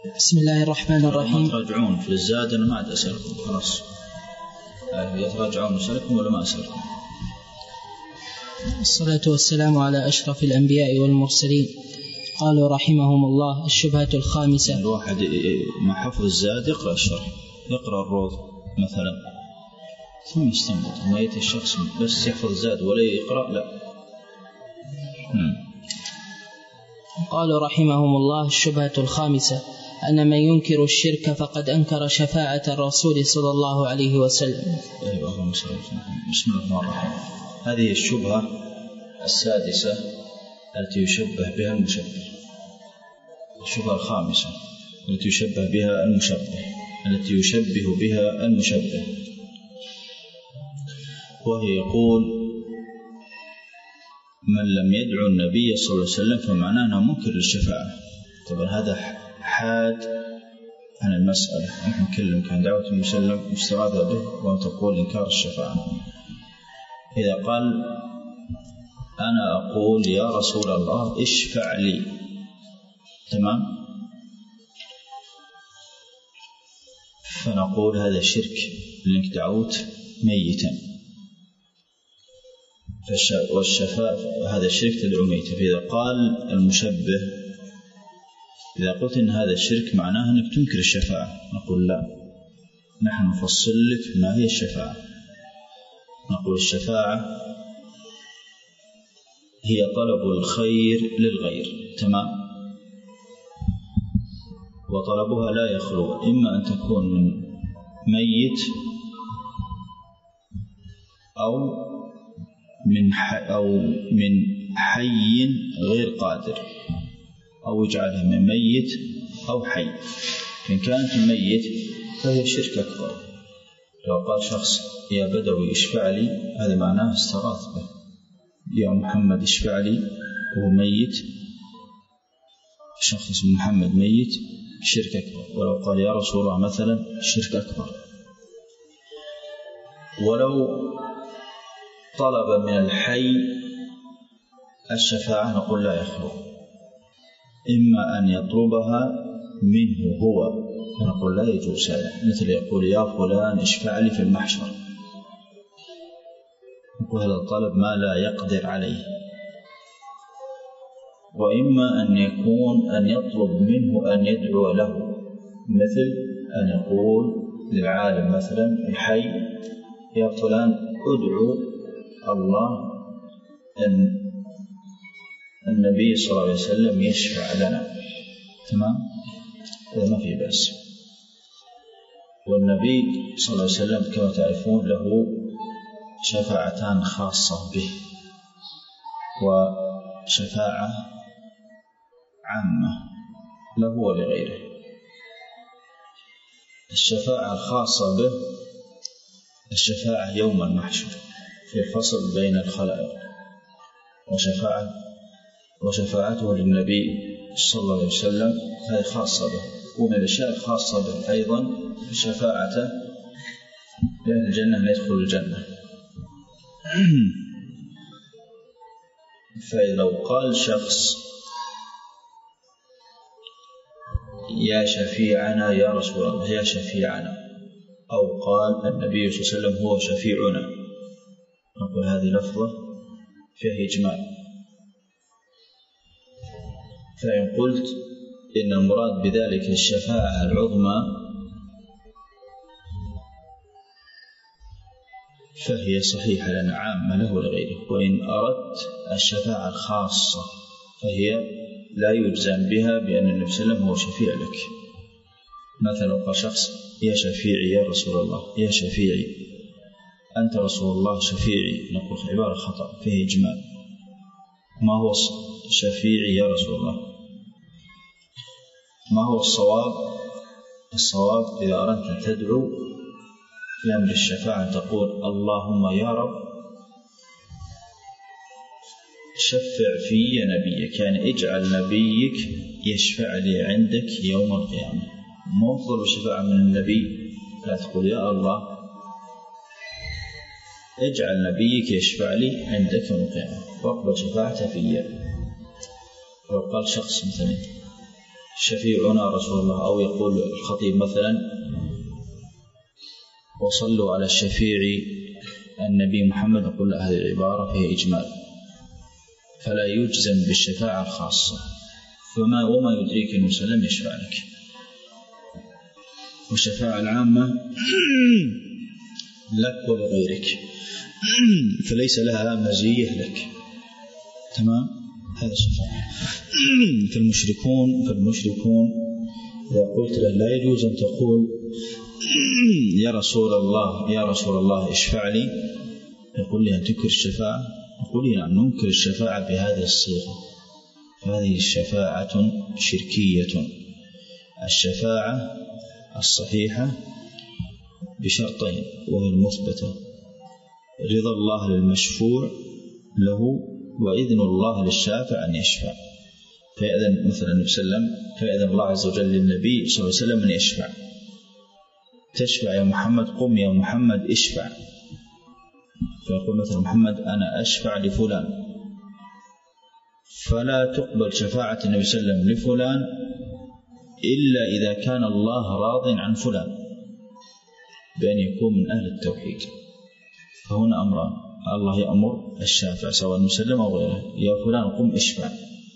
بسم الله الرحمن الرحيم. يتراجعون في الزاد، أنا ما عاد أسألكم خلاص. يتراجعون أسألكم ولا ما أسألكم؟ الصلاة والسلام على أشرف الأنبياء والمرسلين. قالوا رحمهم الله: الشبهة الخامسة. الواحد مع حفظ الزاد يقرأ الشرح، يقرأ الروض مثلا، ثم يستنبط. ما يأتي الشخص بس يحفظ الزاد ولا يقرأ، لا. قالوا رحمهم الله: الشبهة الخامسة أن من ينكر الشرك فقد أنكر شفاعة الرسول صلى الله عليه وسلم. بسم الله الرحمن الرحيم. هذه الشبهة السادسة التي يشبه بها المشبه. الشبهة الخامسة التي يشبه بها المشبه، وهي يقول: من لم يدعو النبي صلى الله عليه وسلم فمعناه أنه منكر للشفاعة. طبعا هذا حاد عن المسألة. نحن نتكلم كان دعوة النبي صلى الله عليه وسلم مستغاثة به، وأن تقول إنكار الشفاعة. إذا قال: أنا أقول يا رسول الله اشفع لي، تمام، فنقول هذا شرك لأنك دعوت ميتا، والشفاعة هذا الشرك تدعو ميتا. فإذا قال المشبه: إذا قلت إن هذا الشرك معناه أنك تنكر الشفاعة، نقول لا، نحن نفصل لك ما هي الشفاعة. نقول الشفاعة هي طلب الخير للغير، تمام، وطلبها لا يخلو إما أن تكون من ميت أو من حي غير قادر، أو يجعلها من ميت أو حي. إن كانت من ميت فهي شرك أكبر. لو قال شخص: يا بدوي اشفع لي، هذا معناه استغاث به. يا محمد اشفع لي، وهو ميت، شخص اسمه محمد ميت، شرك أكبر. ولو قال يا رسول الله مثلا، شرك أكبر. ولو طلب من الحي الشفاعة نقول لا يخلو، إما أن يطلبها منه هو، فنقول لا يجوز هذا. مثل يقول: يا فلان اشفع لي في المحشر، وهذا الطلب ما لا يقدر عليه. وإما أن يكون أن يطلب منه أن يدعو له، مثل أن يقول للعالم مثلا الحي: يا فلان ادعو الله أن النبي صلى الله عليه وسلم يشفع لنا، تمام، هذا ما فيه بأس. والنبي صلى الله عليه وسلم كما تعرفون له شفاعتان خاصة به، وشفاعة عامة له ولغيره. الشفاعة الخاصة به الشفاعة يوم المحشر في الفصل بين الخلائق، وشفاعته للنبي صلى الله عليه وسلم هذه خاصة به. ومن الأشياء الخاصة به أيضا شفاعته لأهل الجنة أن يدخل الجنة. فلو قال شخص: يا شفيعنا يا رسول الله، يا شفيعنا، أو قال النبي صلى الله عليه وسلم هو شفيعنا، نقول هذه لفظة فيها إجمال. فإن قلت إن المراد بذلك الشفاعة العظمى فهي صحيحة لأن عامة له ولغيره. وإن أردت الشفاعة الخاصة فهي لا يجزم بها بأن النبي صلى الله عليه وسلم هو شفيع لك. مثلا قال شخص: يا شفيعي يا رسول الله، يا شفيعي أنت رسول الله شفيعي، نقول عبارة خطأ فيه إجمال. ما هو شفيعي يا رسول الله؟ ما هو الصواب؟ الصواب إذا أردت تدعو في أمر الشفاعة تقول: اللهم يا رب شفع في نبيك، يعني اجعل نبيك يشفع لي عندك يوم القيامة. ما تطلب الشفاعة من النبي، لا تقول يا الله اجعل نبيك يشفع لي عندك يوم القيامة واقبل شفاعته فيا. لو قال شخص مثلا: شفيعنا رسول الله، أو يقول الخطيب مثلا وصلوا على الشفيع النبي محمد، نقول هذه العبارة فيها إجمال، فلا يجزم بالشفاعة الخاصة. وما يدريك أن وسلم يشفع لك. والشفاعة العامة لك ولغيرك، فليس لها مزية لك. تمام؟ هذا الشفاعة. فالمشركون إذا قلت له لا يجوز أن تقول يا رسول الله اشفع لي، يقول لي أن تنكر الشفاعة؟ يقول لي نعم ننكر الشفاعة بهذه الصيغة، فهذه الشفاعة شركية. الشفاعة الصحيحة بشرطين وهي المثبتة: رضا الله للمشفوع له، وإذن الله للشافع أن يشفع. فيأذن مثلا النبي صلى الله عليه وسلم، فيأذن الله عز وجل للنبي صلى الله عليه وسلم أن يشفع. تشفع يا محمد، قم يا محمد اشفع. فيقول مثلا محمد أنا أشفع لفلان، فلا تقبل شفاعة النبي صلى الله عليه وسلم لفلان إلا إذا كان الله راض عن فلان بأن يكون من أهل التوحيد. فهنا أمران: الله يأمر الشافع سواء مسلم أو غيره يا فلان قم اشفع.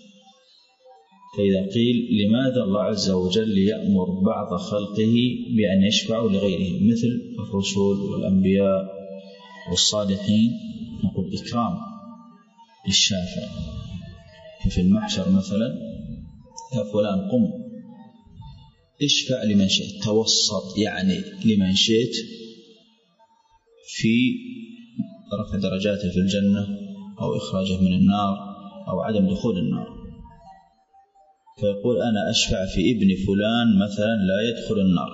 فإذا قيل لماذا الله عز وجل يأمر بعض خلقه بأن يشفعوا لغيره مثل الرسل والأنبياء والصالحين، نقول إكرام للشافع. ففي المحشر مثلا يا فلان قم اشفع لمن شئت، توسط يعني لمن شئت في رفع درجاته في الجنة أو إخراجه من النار أو عدم دخول النار. فيقول أنا أشفع في ابن فلان مثلا لا يدخل النار،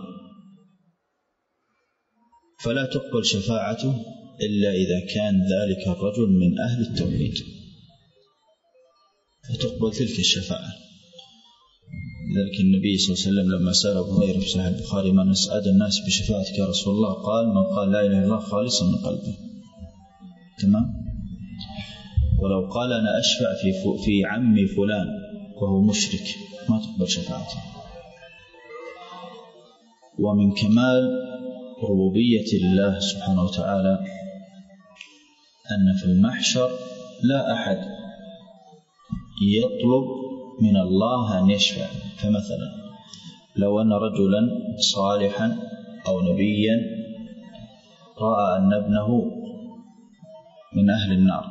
فلا تقبل شفاعته إلا إذا كان ذلك الرجل من أهل التوحيد، فتقبل تلك الشفاعة. لذلك النبي صلى الله عليه وسلم لما سأل أبو هريرة في صحيح البخاري من أسعد الناس بشفاعتك يا رسول الله؟ قال من قال لا إله إلا الله خالصا من قلبه. تمام؟ ولو قال أنا أشفع في عمي فلان وهو مشرك ما تقبل شفاعته. ومن كمال ربوبية الله سبحانه وتعالى أن في المحشر لا أحد يطلب من الله أن يشفع. فمثلا لو أن رجلا صالحا أو نبيا رأى أن ابنه من أهل النار،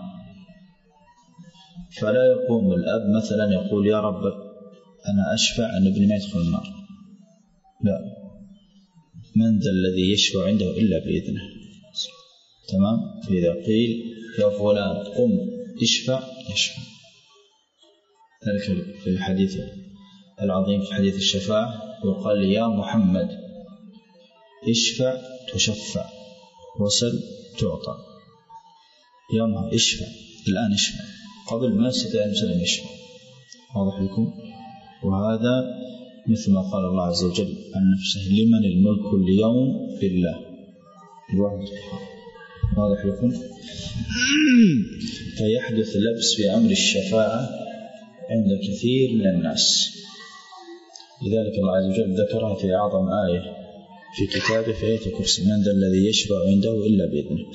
فلا يقوم الأب مثلا يقول يا رب أنا أشفع أن ابني ما يدخل النار، لا، من ذا الذي يشفع عنده إلا بإذنه. تمام؟ فإذا قيل يا فلان قم اشفع يشفع. ذلك في الحديث العظيم في حديث الشفاعة يقال يا محمد اشفع تشفع وسل تعطى. يا محمد اشفع الآن، اشفع قبل ما يستطيع أن يشفع. واضح لكم؟ وهذا مثل ما قال الله عز وجل عن نفسه لمن الملك اليوم لله الواحد. واضح لكم؟ فيحدث لبس في أمر الشفاعة عند كثير من الناس، لذلك الله عز وجل ذكرها في أعظم آية في كتابه في آية الكرسي: من ذا الذي يشفع عنده إلا بإذنه.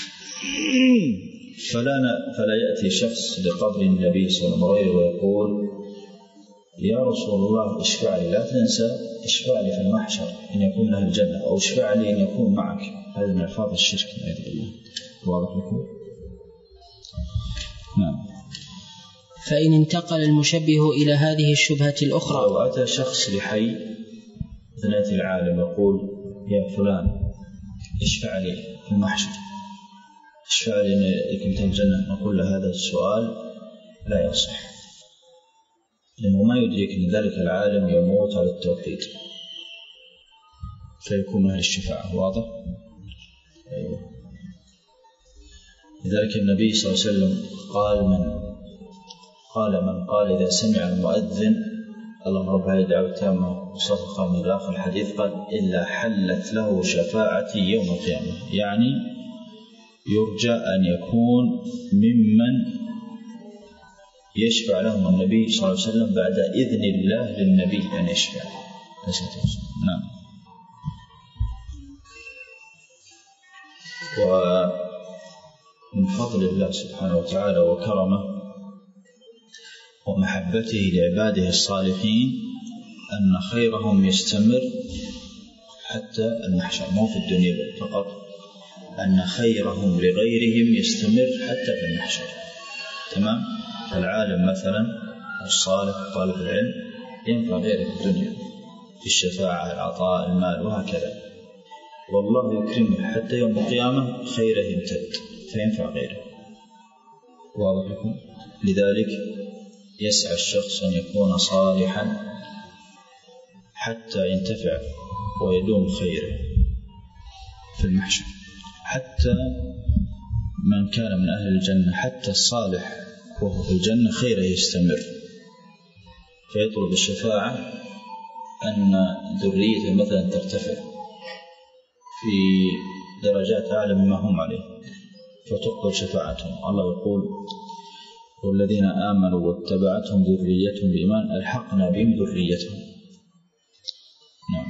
فلا يأتي شخص لقبر النبي صلى الله عليه وسلم ويقول يا رسول الله اشفع لي، لا تنسى اشفع لي في المحشر إن يكون له الجنة، أو اشفع لي إن يكون معك. هذا من ألفاظ الشرك والعياذ بالله. واضح لكم؟ نعم. فإن انتقل المشبه إلى هذه الشبهة الأخرى، لو أتى شخص لحي ثلاث العالم يقول يا فلان اشفع لي في المحشر، اشفع لي إن كنت الجنة، نقول له هذا السؤال لا يصح، لأنه ما يدرك أن ذلك العالم يموت على التوحيد فيكون أهل الشفاعة. واضح؟ أيوه. لذلك النبي صلى الله عليه وسلم قال من قال إذا سمع المؤذن اللهم رب هذه الدعوة التامة والصلاة القائمة إلى آخر الحديث قال إلا حلت له شفاعتي يوم القيامة، يعني يرجى أن يكون ممن يشفع لهم النبي صلى الله عليه وسلم بعد إذن الله للنبي أن يشفع. نعم. ومن فضل الله سبحانه وتعالى وكرمه ومحبته لعباده الصالحين أن خيرهم يستمر حتى المحشر، مو في الدنيا فقط، أن خيرهم لغيرهم يستمر حتى في المحشر. تمام؟ العالم مثلا الصالح طالب العلم ينفع غيره في الدنيا في الشفاعة، العطاء، المال وهكذا، والله يكرمه حتى يوم القيامة خيره يمتد فينفع غيره. واضح لكم؟ لذلك يسعى الشخص أن يكون صالحا حتى ينتفع ويدوم خيره في المحشر. حتى من كان من أهل الجنة، حتى الصالح وهو في الجنة خيره يستمر، فيطلب الشفاعة أن ذريته مثلا ترتفع في درجات أعلى مما هم عليه فتقبل شفاعتهم. الله يقول: والذين آمنوا واتبعتهم ذريتهم بإيمان ألحقنا بهم ذريتهم. نعم.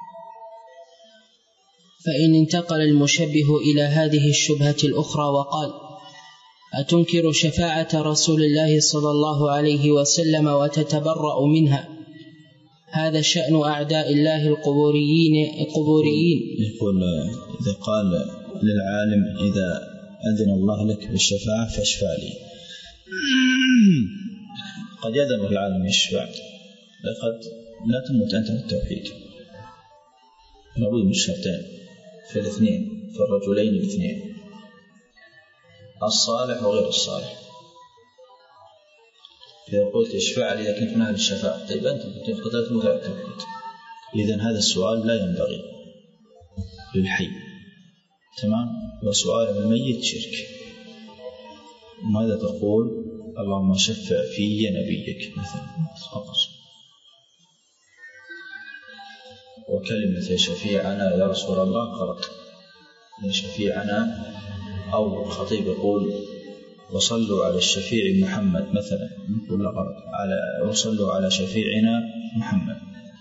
فإن انتقل المشبه إلى هذه الشبهة الأخرى وقال: أتنكر شفاعة رسول الله صلى الله عليه وسلم وتتبرأ منها؟ هذا شأن أعداء الله القبوريين. يقول إذا قال للعالم: إذا أذن الله لك بالشفاعة فاشفع لي، قد يأذن العالم يشفع، لقد لا تموت أنت التوحيد. لابد من الشرطين في الاثنين، في الرجلين الاثنين، الصالح وغير الصالح. إذا قلت اشفع لي إذا كنت من أهل الشفاعة، طيب أنت قد لا تموت على التوحيد. إذن هذا السؤال لا ينبغي للحي. تمام؟ وسؤال الميت شرك. ماذا تقول؟ اللهم شفع في نبيك مثلا فقط. وكلمة شفيعنا يا رسول الله غلط. شفيعنا، أو الخطيب يقول: وصلوا على الشفيع محمد مثلا، نقول لا غلط، وصلوا على شفيعنا محمد.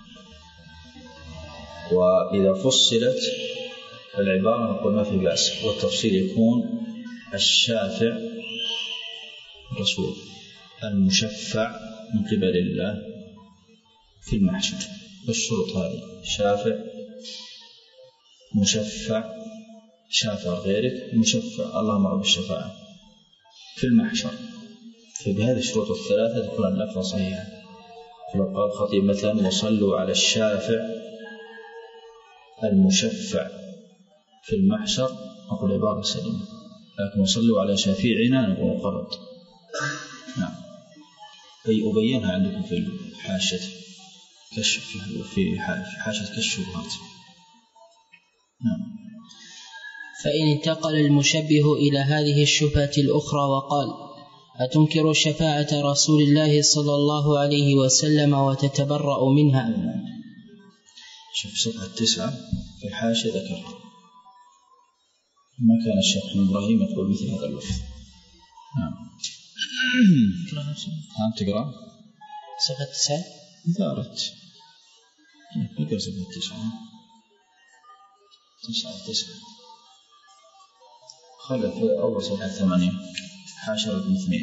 وإذا فصلت العبارة نقول ما في بأس، والتفصيل يكون الشافع الرسول، المشفع من قبل الله في المحشر. بالشروط هذه: شافع، مشفع، شافع غيرك، مشفع الله أمر بالشفاعة في المحشر. فبهذه الشروط الثلاثة تكون اللفظة صحيحة. فلو قال الخطيب مثلا: وصلوا على الشافع المشفع في المحشر، أقول عبارة سليمة. لكن وصلوا على شفيعنا نقول غلط. نعم. أي أبينها عندكم في الحاشة كشف، في حاشة كالشبهات. نعم. فإن انتقل المشبه إلى هذه الشبهة الأخرى وقال: أتنكر شفاعة رسول الله صلى الله عليه وسلم وتتبرأ منها؟ شوف صفحة 9 في الحاشية ذكر ما كان الشيخ ابن إبراهيم يقول مثل هذا اللفظ. نعم. تقرأ صفحة 9 إذا أردت نقرأ صفحة 9 خلف أول صفحة 8 حاشا رقم 2.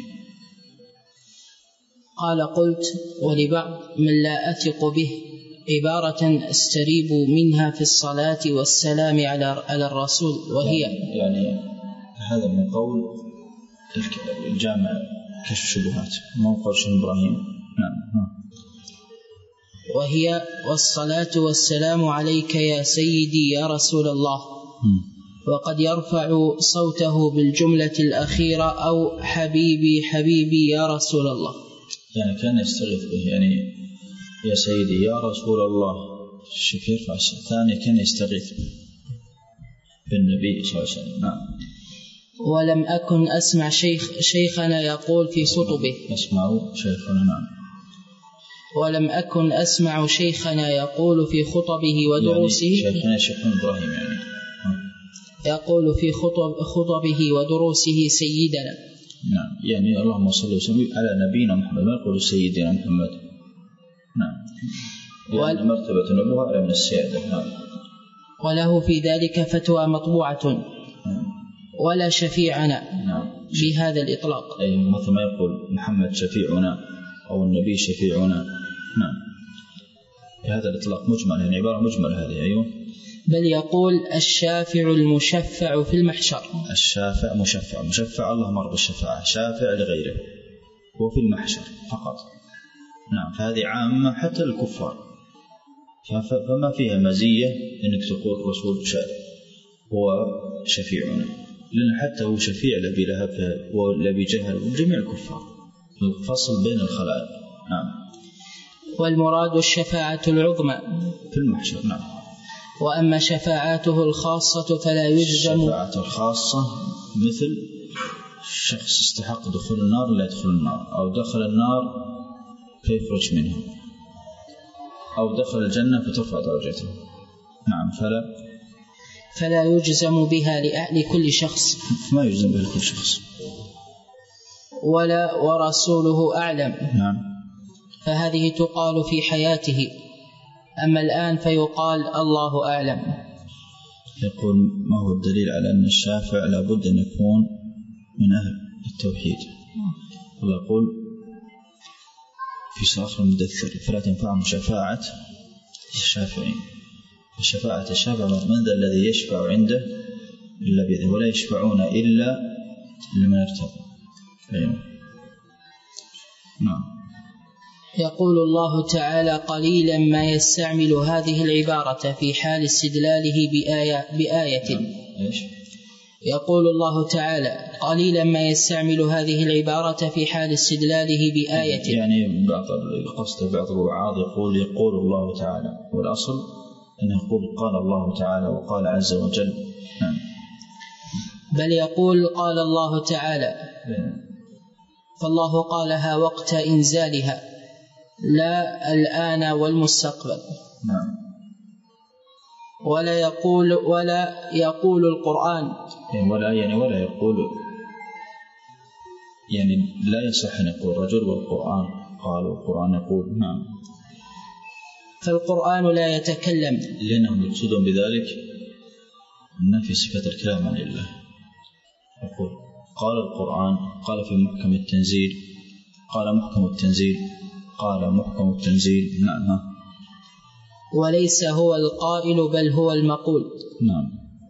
قال: قلت: ولبعض من لا أثق به عبارة أستريب منها في الصلاة والسلام على الرسول، وهي يعني هذا من قول الجامع كشف الشبهات، مو قول الشيخ إبراهيم. نعم. وهي: والصلاة والسلام عليك يا سيدي يا رسول الله. وقد يرفع صوته بالجملة الأخيرة: أو حبيبي حبيبي يا رسول الله. يعني كان يستغيث به، يعني يا سيدي يا رسول الله. الشيخ يرفع الثاني كان يستغيث بالنبي صلى الله عليه وسلم. نعم. ولم أكن أسمع شيخنا يقول في خطبه. أسمع شيخنا. نعم. ولم أكن أسمع شيخنا يقول في خطبه ودروسه، يعني شيخنا الشيخ إبراهيم يعني يقول في خطبه ودروسه: سيدنا. نعم، يعني اللهم صل وسلم على نبينا محمد، ما يقول سيدنا محمد. نعم، لأن مرتبة النبوة أعلى من السيادة. نعم. وله في ذلك فتوى مطبوعة ولا شفيعنا. نعم. في هذا الإطلاق، أي مثل ما يقول محمد شفيعنا أو النبي شفيعنا. نعم، هذا الإطلاق مجمل، يعني عبارة مجملة هذه. أيوه. بل يقول الشافع المشفع في المحشر. الشافع مشفع الله مر بالشفاعة، شافع لغيره هو في المحشر فقط. نعم، فهذه عامة حتى للكفار، فما فيها مزية أنك تقول رسول شافع هو شفيعنا، لأن حتى هو شفيع لأبي لهب ولأبي جهل وجميع الكفار، الفصل بين الخلائق. نعم. والمراد الشفاعة العظمى في المحشر. نعم. وأما شفاعاته الخاصة فلا يجزم. الشفاعة الخاصة مثل شخص استحق دخول النار لا يدخل النار، أو دخل النار فيخرج منها، أو دخل الجنة فترفع درجته. نعم، فلا يجزم بها لكل شخص، ما يجزم بها لكل شخص. ولا ورسوله أعلم. نعم. فهذه تقال في حياته، أما الآن فيقال الله أعلم. يقول ما هو الدليل على أن الشافع لابد أن يكون من أهل التوحيد؟ الله يقول في سورة المدثر فلا تنفعهم شفاعة الشافعين. شفاعة الشافع من ذا الذي يشفع عنده إلا بإذنه ولا يشفعون إلا لمن ارتضى. نعم. يقول الله تعالى قليلا ما يستعمل هذه العبارة في حال استدلاله بآية. يقول الله تعالى قليلا ما يستعمل هذه العبارة في حال استدلاله بآية، يعني بعض الوعاظ يقول الله تعالى، والأصل أنه يقول قال الله تعالى وقال عز وجل. بل يقول قال الله تعالى، فالله قالها وقت إنزالها لا الآن والمستقبل. نعم. ولا يقول القرآن، ولا يقول، يعني لا يصح أن يقول رجل والقرآن قال والقرآن يقول. نعم. فالقرآن لا يتكلم، لأنهم يقصدون بذلك نفي صفة الكلام عن الله. يقول قال القرآن، قال في محكم التنزيل، قال محكم التنزيل، قال محكم التنزيل. نعم. وليس هو القائل بل هو المقول. نعم.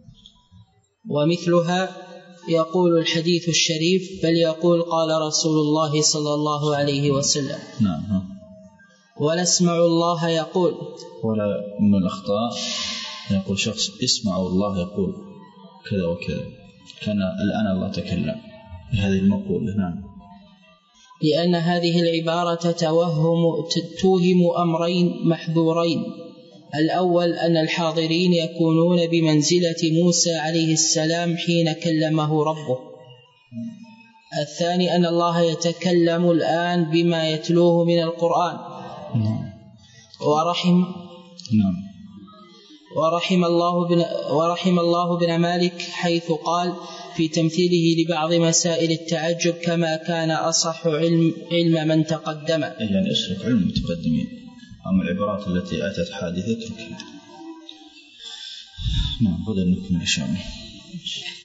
ومثلها يقول الحديث الشريف بل يقول قال رسول الله صلى الله عليه وسلم. نعم. ولا اسمع الله يقول. ولا من الأخطاء يقول شخص اسمعوا الله يقول كذا وكذا، كان الآن الله تكلم بهذه المقولة. نعم. لأن هذه العبارة توهم أمرين محذورين. الأول أن الحاضرين يكونون بمنزلة موسى عليه السلام حين كلمه ربه. الثاني أن الله يتكلم الآن بما يتلوه من القرآن. ورحم الله بن مالك حيث قال في تمثيله لبعض مسائل التعجب كما كان أصح علم من تقدم. يعني اشرك علم المتقدمين، أما العبارات التي أتت حادثة اتركها. نعم. بدأ نكمل إن شاء الله.